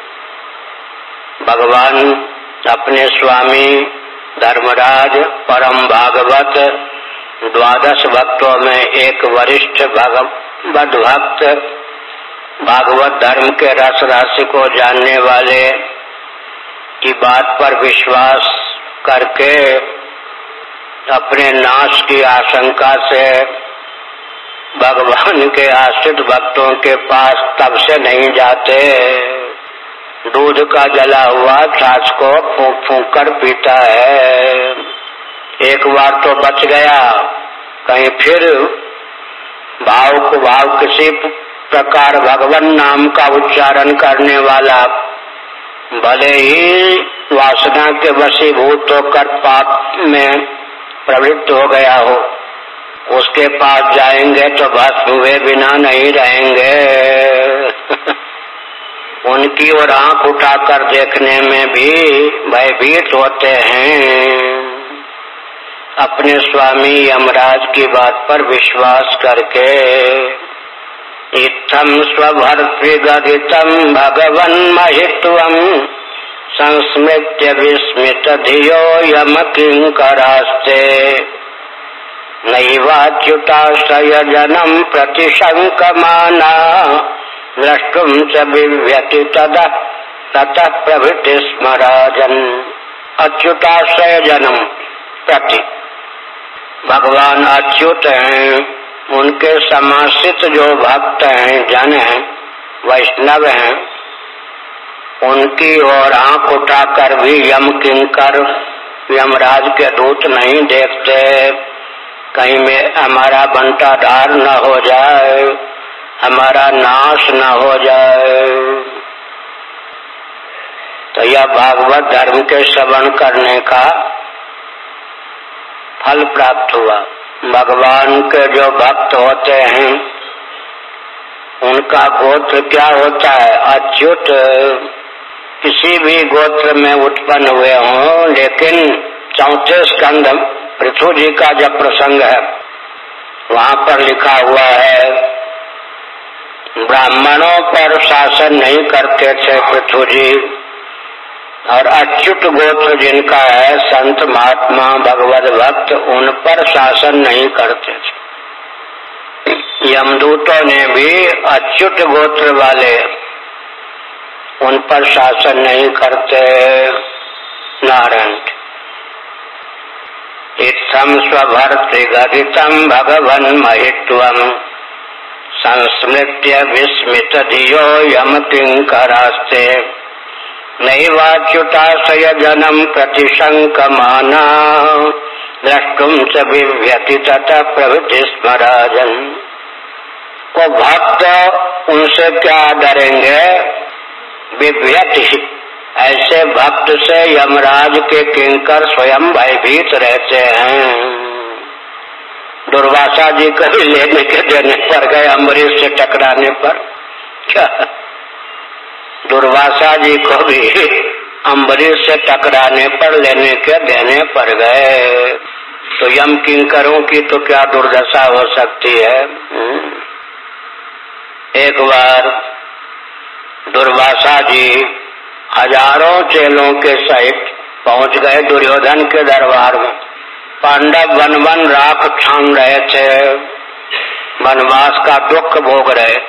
भगवान अपने स्वामी धर्मराज परम भागवत 12 भक्तों में एक वरिष्ठ भगवत भक्त, भागवत धर्म के रस राशि को जानने वाले की बात पर विश्वास करके अपने नाश की आशंका से भगवान के आश्रित भक्तों के पास तब से नहीं जाते। दूध का जला हुआ छाछ को फूंक फूंक कर पीता है। एक बार तो बच गया, कहीं फिर भाव किसी प्रकार भगवान नाम का उच्चारण करने वाला भले ही वासना के वशीभूत होकर पाप में प्रवृत्त हो गया हो, उसके पास जाएंगे तो बस हुए बिना नहीं रहेंगे। उनकी ओर आंख उठाकर देखने में भी भयभीत होते हैं। अपने स्वामी यमराज की बात पर विश्वास करके इत्थं स्वभर्तृगदितं भगवन् महित्वम् संस्मृत्य विस्मित धियो यम किंकरास्ते नैवाच्युताश्रय जनम प्रतिशंकमाना द्रष्टुम च विव्यति ततः प्रभृति स्मराजन। अच्युताश्रय जनम प्रति, भगवान अच्युत हैं, उनके समाश्रित जो भक्त हैं, जन हैं, वैष्णव हैं, उनकी ओर आंख उठाकर भी यम किंकर यमराज के दूत नहीं देखते, कहीं में हमारा बंटाधार न हो जाए, हमारा नाश न हो जाए। तो यह भागवत धर्म के श्रवण करने का फल प्राप्त हुआ। भगवान के जो भक्त होते हैं उनका गोत्र क्या होता है? अच्युत। किसी भी गोत्र में उत्पन्न हुए हों, लेकिन 34 स्कंध पृथु जी का जब प्रसंग है वहां पर लिखा हुआ है, ब्राह्मणों पर शासन नहीं करते थे पृथु जी, और अच्युत गोत्र जिनका है, संत महात्मा भगवत भक्त, उन पर शासन नहीं करते थे। यमदूतों ने भी अच्युत गोत्र वाले उन पर शासन नहीं करते। नारायण। इत्थं स्वभर्तृगदितं भगवन् महित्वम् संस्मृत्य विस्मित धियो यम किंकरास्ते नैवाच्युताश्रय जनम प्रतिशंकमाना द्रष्टुम च विव्यति ततः प्रभृति स्मराजन। को भक्त उनसे क्या डरेंगे? विव्यति, ऐसे भक्त से यमराज के किंकर स्वयं भयभीत रहते हैं। दुर्वासा जी कभी लेने के देने पर गए अम्बरीश से टकराने पर, क्या दुर्वासा जी को भी अम्बरीश से टकराने पर लेने के देने पर गए, तो यम किंकरों की तो क्या दुर्दशा हो सकती है। एक बार दुर्वासा जी हजारों चेलों के सहित पहुंच गए दुर्योधन के दरबार में। पांडव वन राख छान रहे थे, वनवास का दुख भोग रहे थे,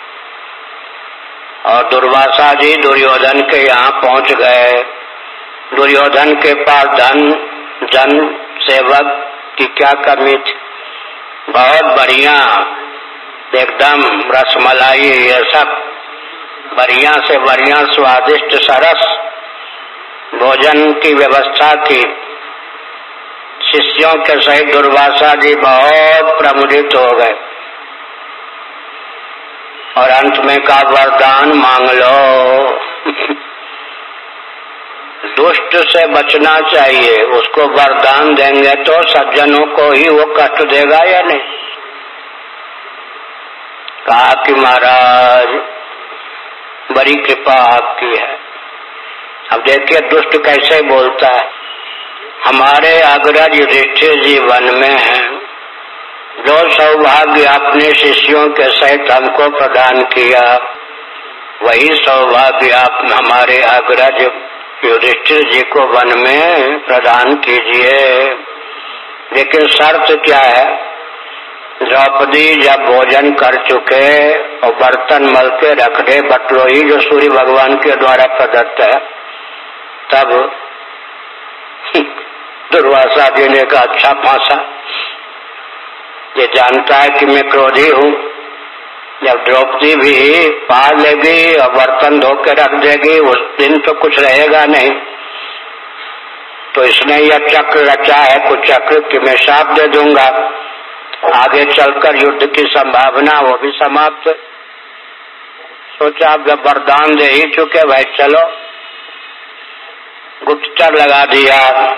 और दुर्वासा जी दुर्योधन के यहाँ पहुंच गए। दुर्योधन के पास धन जन सेवक की क्या कमी थी, बहुत बढ़िया एकदम रसमलाई, ये सब बढ़िया से बढ़िया स्वादिष्ट सरस भोजन की व्यवस्था थी। शिष्यों के सहित दुर्वासा जी बहुत प्रमुदित हो गए और अंत में का वरदान मांग लो। दुष्ट से बचना चाहिए, उसको वरदान देंगे तो सज्जनों को ही वो कष्ट देगा या नहीं। कहा कि महाराज बड़ी कृपा आपकी है। अब देखिए दुष्ट कैसे बोलता है। हमारे अग्रज युधिष्ठिर जी वन में हैं, जो सौभाग्य आपने शिष्यों के सहित हमको प्रदान किया, वही सौभाग्य आप हमारे अग्रज युधिष्ठिर जी को वन में प्रदान कीजिए। लेकिन शर्त क्या है? द्रौपदी जब भोजन कर चुके और बर्तन मल के रख दे बटलोही जो सूर्य भगवान के द्वारा प्रदत्त है, तब दुर्वासा जी ने कहा अच्छा फांसा, ये जानता है कि मैं क्रोधी हूँ। जब द्रौपदी भी पा लेगी और बर्तन धो के रख देगी, उस दिन तो कुछ रहेगा नहीं। तो इसने यह चक्र रचा है कुछ चक्र कि मैं शाप दे दूंगा, आगे चलकर युद्ध की संभावना वो भी समाप्त। सोचा जब वरदान दे ही चुके भाई चलो, गुप्तचर लगा दिया।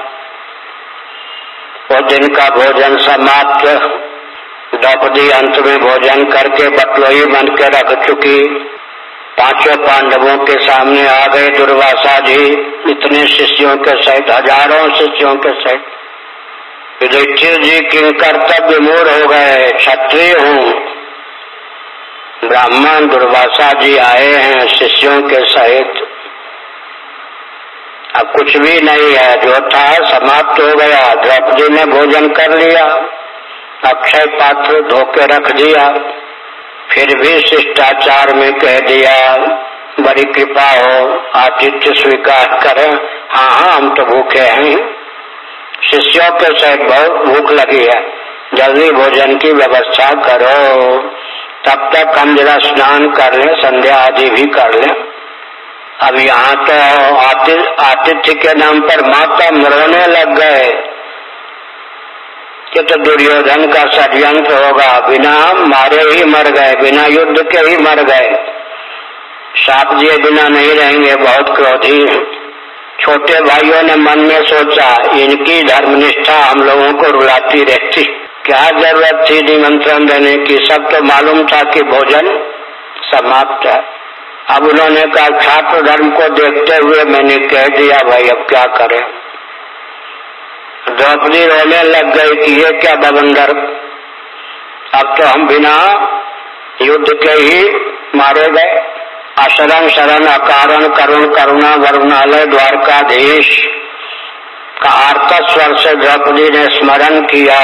वो दिन का भोजन समाप्त। द्रौपदी अंत में भोजन करके बटलोही बन के रख चुकी। पांचों पांडवों के सामने आ गए दुर्वासा जी, इतने शिष्यों के सहित, हजारों शिष्यों के सहित। युधिष्ठिर जी किन कर्तव्य मूढ़ हो गए, क्षत्रिय हूँ, ब्राह्मण दुर्वासा जी आए हैं शिष्यों के सहित, अब कुछ भी नहीं है, जो था समाप्त हो गया। द्रौपदी ने भोजन कर लिया, अक्षय पात्र धो के रख दिया, फिर भी शिष्टाचार में कह दिया बड़ी कृपा हो आतिथ्य स्वीकार करें। हाँ हाँ हम तो भूखे हैं, शिष्यों के सहित बहुत भूख लगी है, जल्दी भोजन की व्यवस्था करो, तब तक हम जरा स्नान कर लें, संध्या आदि भी कर लें। अब यहाँ तो आतिथ्य के नाम पर माता मरोने लग गए कि तो दुर्योधन का षड्यंत्र होगा, बिना मारे ही मर गए, बिना युद्ध के ही मर गए, शाप दिए बिना नहीं रहेंगे, बहुत क्रोधी। छोटे भाइयों ने मन में सोचा इनकी धर्मनिष्ठा हम लोगों को रुलाती रहती, क्या जरूरत थी निमंत्रण देने की, सब तो मालूम था कि भोजन समाप्त है। अब उन्होंने कहा छात्र धर्म को देखते हुए मैंने कह दिया भाई अब क्या करें। द्रौपदी रोने लग गई कि ये क्या बवंडर, अब तो हम बिना युद्ध के ही मारे गए। अशरण शरण अकारण करुण करुणा वरुणालय द्वारकाधीश का आर्त स्वर से द्रौपदी ने स्मरण किया,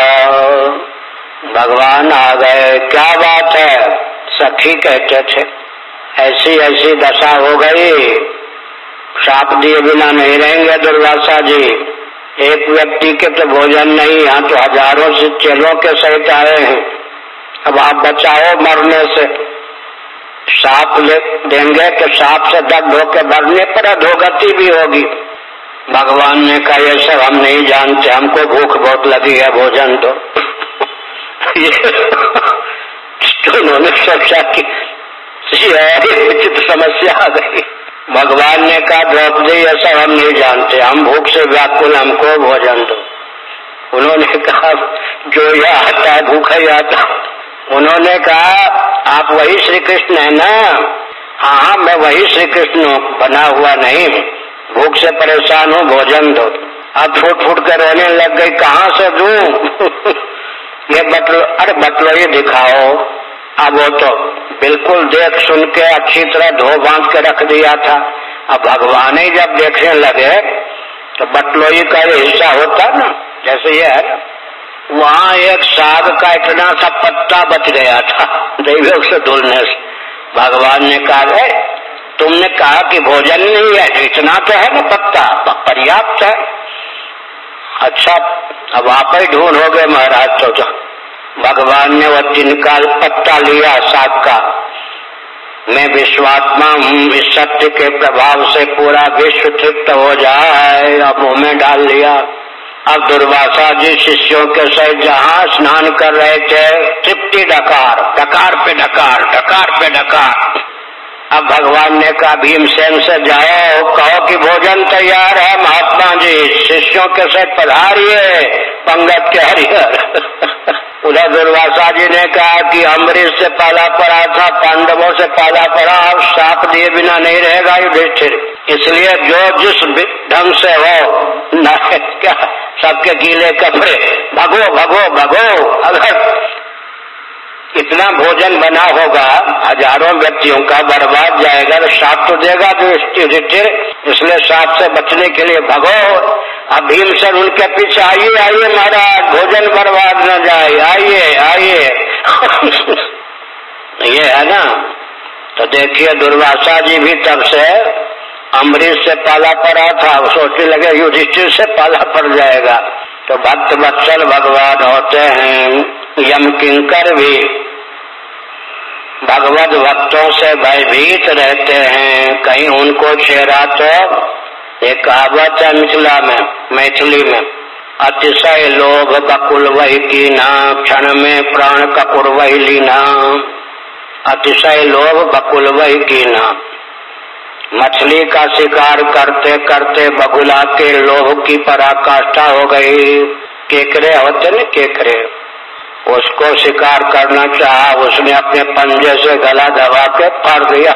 भगवान आ गए, क्या बात है, सखी कहते थे, ऐसी ऐसी दशा हो गई, शाप दिए बिना नहीं रहेंगे दुर्वासा जी, एक व्यक्ति के तो भोजन नहीं, यहाँ तो हजारों से चेलों के सहित आए हैं, अब आप बचाओ मरने से, शाप देंगे तो शाप से दग्ध होकर मरने पर अधोगति भी होगी। भगवान ने कहा ये सब हम नहीं जानते, हमको भूख बहुत लगी है, भोजन दो। तो उन्होंने सोचा कि विचित्र समस्या आ गई। भगवान ने कहा द्रौपदी ये सब हम नहीं जानते, हम भूख से व्याकुल, हमको भोजन दो। उन्होंने कहा जो यह आता है भूखा ही आता। उन्होंने कहा आप वही श्री कृष्ण है ना? हाँ हाँ मैं वही श्री कृष्ण हूँ, बना हुआ नहीं, भूख से परेशान हूँ, भोजन दो। अब फूट फूट कर रोने लग गई, कहाँ से दूं? ये अरे बटलोही दिखाओ। अब वो तो बिल्कुल देख सुन के अच्छी तरह धो बांध के रख दिया था। अब भगवान ही जब देखने लगे तो बटलोही का ये हिस्सा होता ना, जैसे ये है, वहाँ एक साग का इतना सा पत्ता बच गया था दैवयोग से धुलने से। भगवान ने कहा तुमने कहा कि भोजन नहीं है, इतना तो है ना पत्ता, पर्याप्त है। अच्छा अब आप ही ढूंढोगे महाराज। तो भगवान ने वो जिनका पत्ता लिया साग का, मैं विश्वात्मा हूँ, इस सत्य के प्रभाव से पूरा विश्व तृप्त हो जाए, अब मुंह में डाल लिया। अब दुर्वासा जी शिष्यों के सहित जहाँ स्नान कर रहे थे, तृप्ति डकार, डकार पे डकार, डकार पे डकार। अब भगवान ने कहा भीमसेन से जाओ, कहो कि भोजन तैयार है महात्मा जी, शिष्यों के सहित पधारिए पंगत के हरिहर। उधर दुर्वासा जी ने कहा कि अम्बरीश से पाला पड़ा था, पांडवों से पाला पड़ा, अब शाप दिए बिना नहीं रहेगा युधिष्ठिर, इसलिए जो जिस ढंग से हो क्या सबके गीले कपड़े भगो भगो भगो। अगर इतना भोजन बना होगा हजारों व्यक्तियों का, बर्बाद जाएगा तो साथ तो देगा जो युधिष्ठिर, इसलिए साथ से बचने के लिए भगो। अब भीमसेन उनके पीछे आइए आइए महाराज, भोजन बर्बाद न जाए, आइए आइए ये है ना। तो देखिए दुर्वासा जी भी तब से अम्बरीश से पाला पड़ा था, सोचने लगे युधिष्ठिर से पाला पड़ जाएगा। तो भक्त वत्सल भगवान होते हैं, यम किंकर भी भगवत भक्तों से भयभीत रहते हैं, कहीं उनको छेड़ा तो। एक कहावत है मिथिला में, मैथिली में, अतिशय लोभ बकुल वही कीना, क्षण में प्राण कपूर वही लीना। अतिशय लोभ बकुल वही कीना, मछली का शिकार करते करते बगुला के लोभ की पराकाष्ठा हो गई। केकरे होते न केकरे, उसको शिकार करना चाहा, उसने अपने पंजे से गला दबा के फाड़ दिया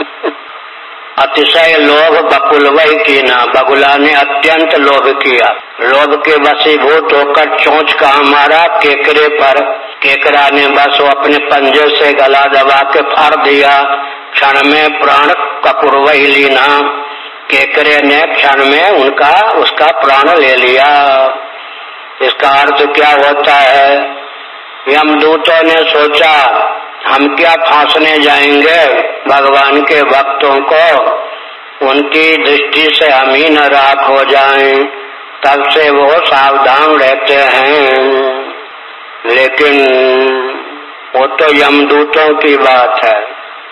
अतिशय लोभ बकुल वही कीना, बगुला ने अत्यंत लोभ किया। लोभ के वशीभूत होकर चोंच का मारा केकरे पर, केकरा ने बस वो अपने पंजे से गला दबा के फाड़ दिया। क्षण में प्राण कपूर वही लीना, केकरे ने क्षण में उसका प्राण ले लिया। इसका अर्थ क्या होता है? यमदूतों ने सोचा हम क्या फांसने जाएंगे भगवान के भक्तों को, उनकी दृष्टि से हम ही न राख हो जाएं, तब से वो सावधान रहते हैं। लेकिन वो तो यमदूतों की बात है।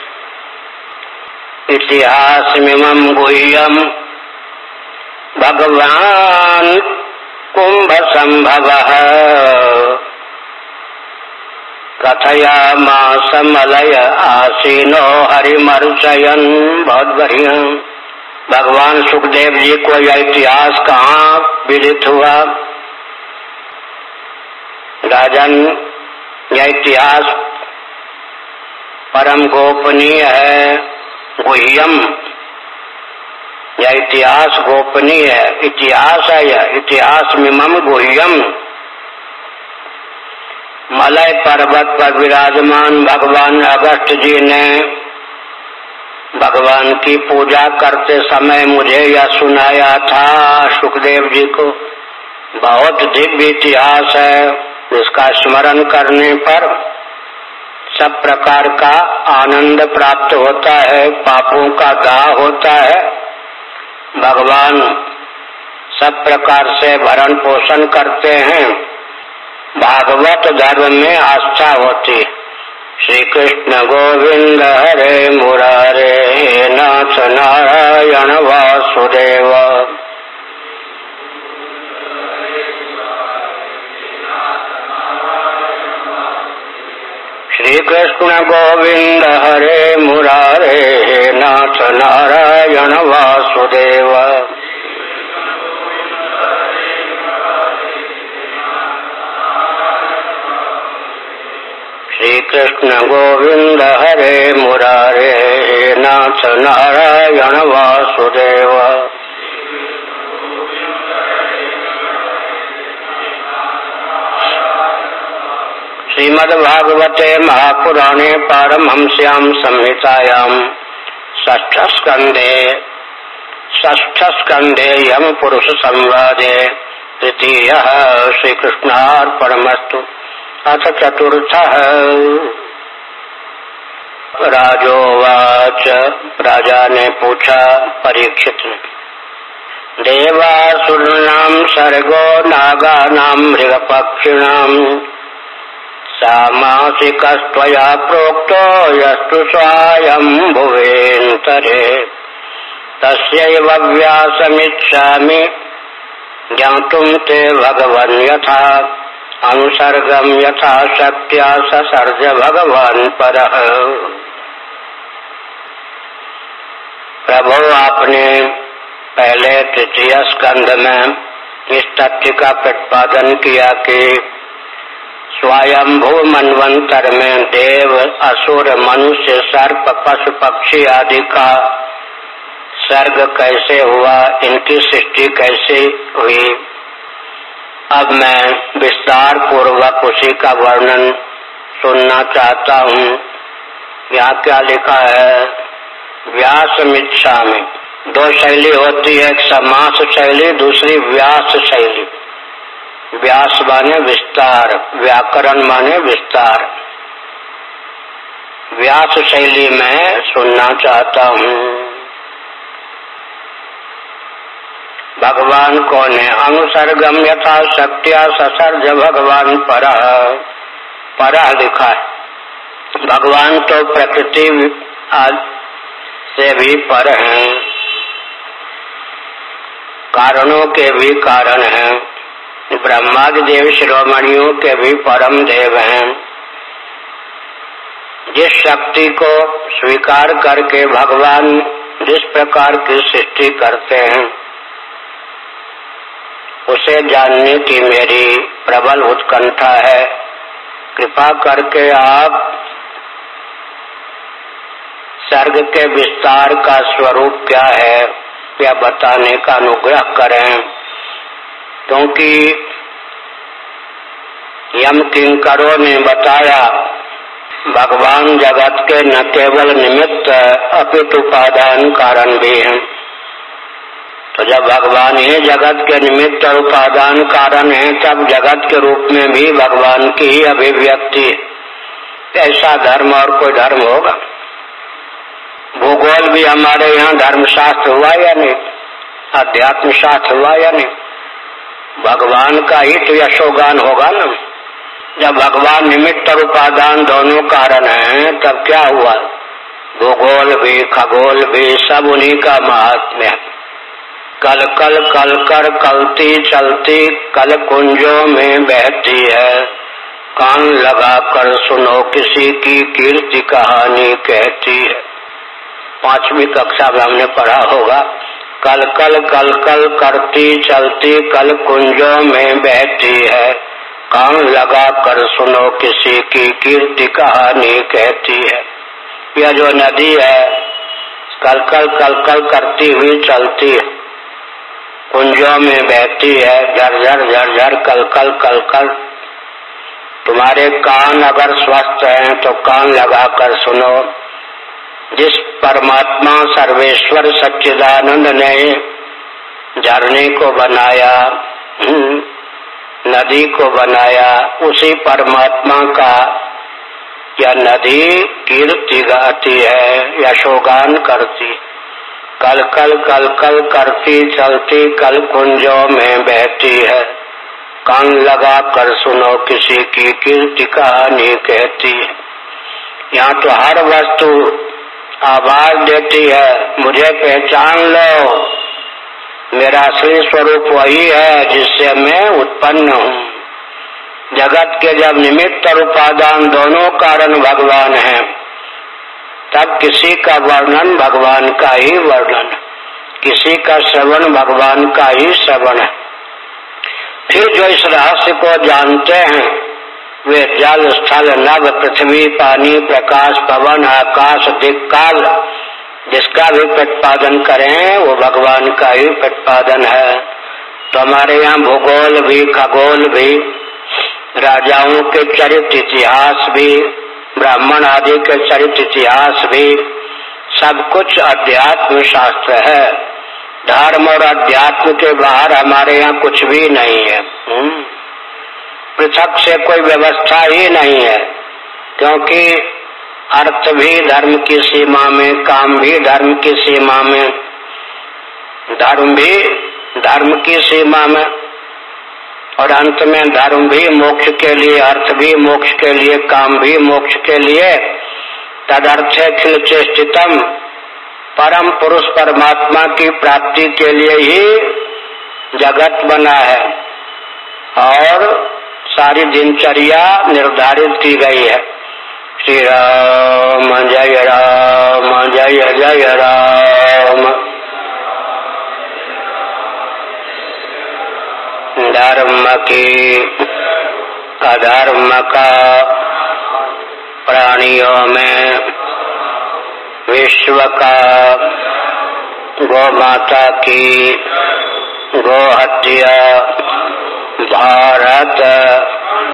इतिहास मिमं गुह्यम भगवान कुंभ संभवः, कथयामास मलय आसीनो हरिमर्चयन्। बहुत बढ़िया। भगवान सुखदेव जी को यह इतिहास कहाँ विदित हुआ? राजन, यह इतिहास परम गोपनीय है, गुह्यम। यह इतिहास गोपनीय है, इतिहास है यह, इतिहास मिमम गुह्यम। मलय पर्वत पर विराजमान भगवान अगस्त्य जी ने भगवान की पूजा करते समय मुझे यह सुनाया था सुखदेव जी को। बहुत दिव्य इतिहास है, इसका स्मरण करने पर सब प्रकार का आनंद प्राप्त होता है, पापों का दाह होता है, भगवान सब प्रकार से भरण पोषण करते हैं, भागवत धर्म में आस्था होती। श्री कृष्ण गोविंद हरे मुरारे, नाथ नारायण वासुदेव। श्री कृष्ण गोविंद हरे मुरारे, नाथ नारायण वासुदेव। श्री कृष्ण गोविंद हरे मुरारे, नाथ नारायण वासुदेव। श्रीमद्भागवते महापुराणे पारमहंस्यां संहितायां षष्ठ स्कंधे यम पुरुष संवादे तृतीयः श्रीकृष्णार्पणमस्तु। अथ चतुर्थः। राजोवाच, राजा ने पूछा परीक्षित ने, देवासुराणां सर्गो नागानां मृगपक्षिणां सामासिकस्त्वया प्रोक्तो यस्तु स्वायम्भुवेन्तरे तस्यैव व्यासमिच्छामि ज्ञातुं ते भगवन् यथा अनुसर्गम यथा शक्त्या ससर्ज भगवान परः। प्रभु, आपने पहले तृतीय स्कंध में इस तथ्य का प्रतिपादन किया कि स्वयंभू मनवंतर में देव, असुर, मनुष्य, सर्प, पशु, पक्षी आदि का सर्ग कैसे हुआ, इनकी सृष्टि कैसे हुई। अब मैं विस्तार पूर्वक उसी का वर्णन सुनना चाहता हूँ। यहाँ क्या लिखा है? व्यासमिच्छामि। दो शैली होती है, एक समास शैली, दूसरी व्यास शैली। व्यास माने विस्तार, व्याकरण माने विस्तार। व्यास शैली में सुनना चाहता हूँ। भगवान कौन है? अनुसर्गम यथा शक्त्या ससर्ज भगवान परः। परः लिखा है। भगवान तो प्रकृति से भी पर हैं, कारणों के भी कारण हैं, ब्रह्मादि देव शिरोमणियों के भी परम देव हैं। जिस शक्ति को स्वीकार करके भगवान जिस प्रकार की सृष्टि करते हैं, उसे जानने की मेरी प्रबल उत्कंठा है। कृपा करके आप सर्ग के विस्तार का स्वरूप क्या है यह बताने का अनुग्रह करें, क्योंकि यम किंकरों ने बताया भगवान जगत के न केवल निमित्त अपितु उपादान कारण भी हैं। तो जब भगवान ही जगत के निमित्त और उपादान कारण है, तब जगत के रूप में भी भगवान की ही अभिव्यक्ति। ऐसा धर्म और कोई धर्म होगा? भूगोल भी हमारे यहाँ धर्मशास्त्र हुआ या नहीं? अध्यात्म शास्त्र हुआ या नहीं? भगवान का ही तो यशोगान होगा ना। जब भगवान निमित्त और उपादान दोनों कारण हैं, तब क्या हुआ? भूगोल भी खगोल भी सब उन्हीं का महात्म्य है। कल कल कल कर कलती चलती कल कुंजों में बहती है, कान लगा कर सुनो किसी की कीर्ति कहानी कहती है। 5वीं कक्षा में हमने पढ़ा होगा। कल कल कल कल करती चलती कल कुंजों में बहती है, कान लगा कर सुनो किसी की कीर्ति कहानी कहती है। यह जो नदी है कल कल करती हुई चलती है, कुंजों में बहती है, झरझर झरझर कल कल। तुम्हारे कान अगर स्वस्थ हैं तो कान लगा कर सुनो। जिस परमात्मा सर्वेश्वर सच्चिदानंद ने झरने को बनाया, नदी को बनाया, उसी परमात्मा का यह नदी कीर्ति गाती है, यशोगान करती। कल कल करती चलती कल कुंजों में बहती है, कान लगा कर सुनो किसी की कीर्ति कहानी कहती है। यहाँ तो हर वस्तु आवाज देती है, मुझे पहचान लो, मेरा असली स्वरूप वही है जिससे मैं उत्पन्न हूँ। जगत के जब निमित्त और उपादान दोनों कारण भगवान हैं, तब किसी का वर्णन भगवान का ही वर्णन, किसी का श्रवण भगवान का ही श्रवण है। फिर जो इस रहस्य को जानते हैं वे जल स्थल नभ पृथ्वी पानी प्रकाश पवन आकाश दिक्काल जिसका भी प्रतिपादन करें वो भगवान का ही प्रतिपादन है। तो हमारे यहाँ भूगोल भी खगोल भी, राजाओं के चरित्र इतिहास भी, ब्राह्मण आदि के चरित्र इतिहास भी, सब कुछ अध्यात्म शास्त्र है। धर्म और अध्यात्म के बाहर हमारे यहाँ कुछ भी नहीं है। पृथक से कोई व्यवस्था ही नहीं है, क्योंकि अर्थ भी धर्म की सीमा में, काम भी धर्म की सीमा में, धर्म भी धर्म की सीमा में, और अंत में धर्म भी मोक्ष के लिए, अर्थ भी मोक्ष के लिए, काम भी मोक्ष के लिए। तदर्थेऽखिल चेष्टितम, परम पुरुष परमात्मा की प्राप्ति के लिए ही जगत बना है और सारी दिनचर्या निर्धारित की गई है। श्री राम जय राम जय जय राम। धर्म की अधर्म का प्राणियों में, विश्व का, गौ माता की, गौ हत्या, भारत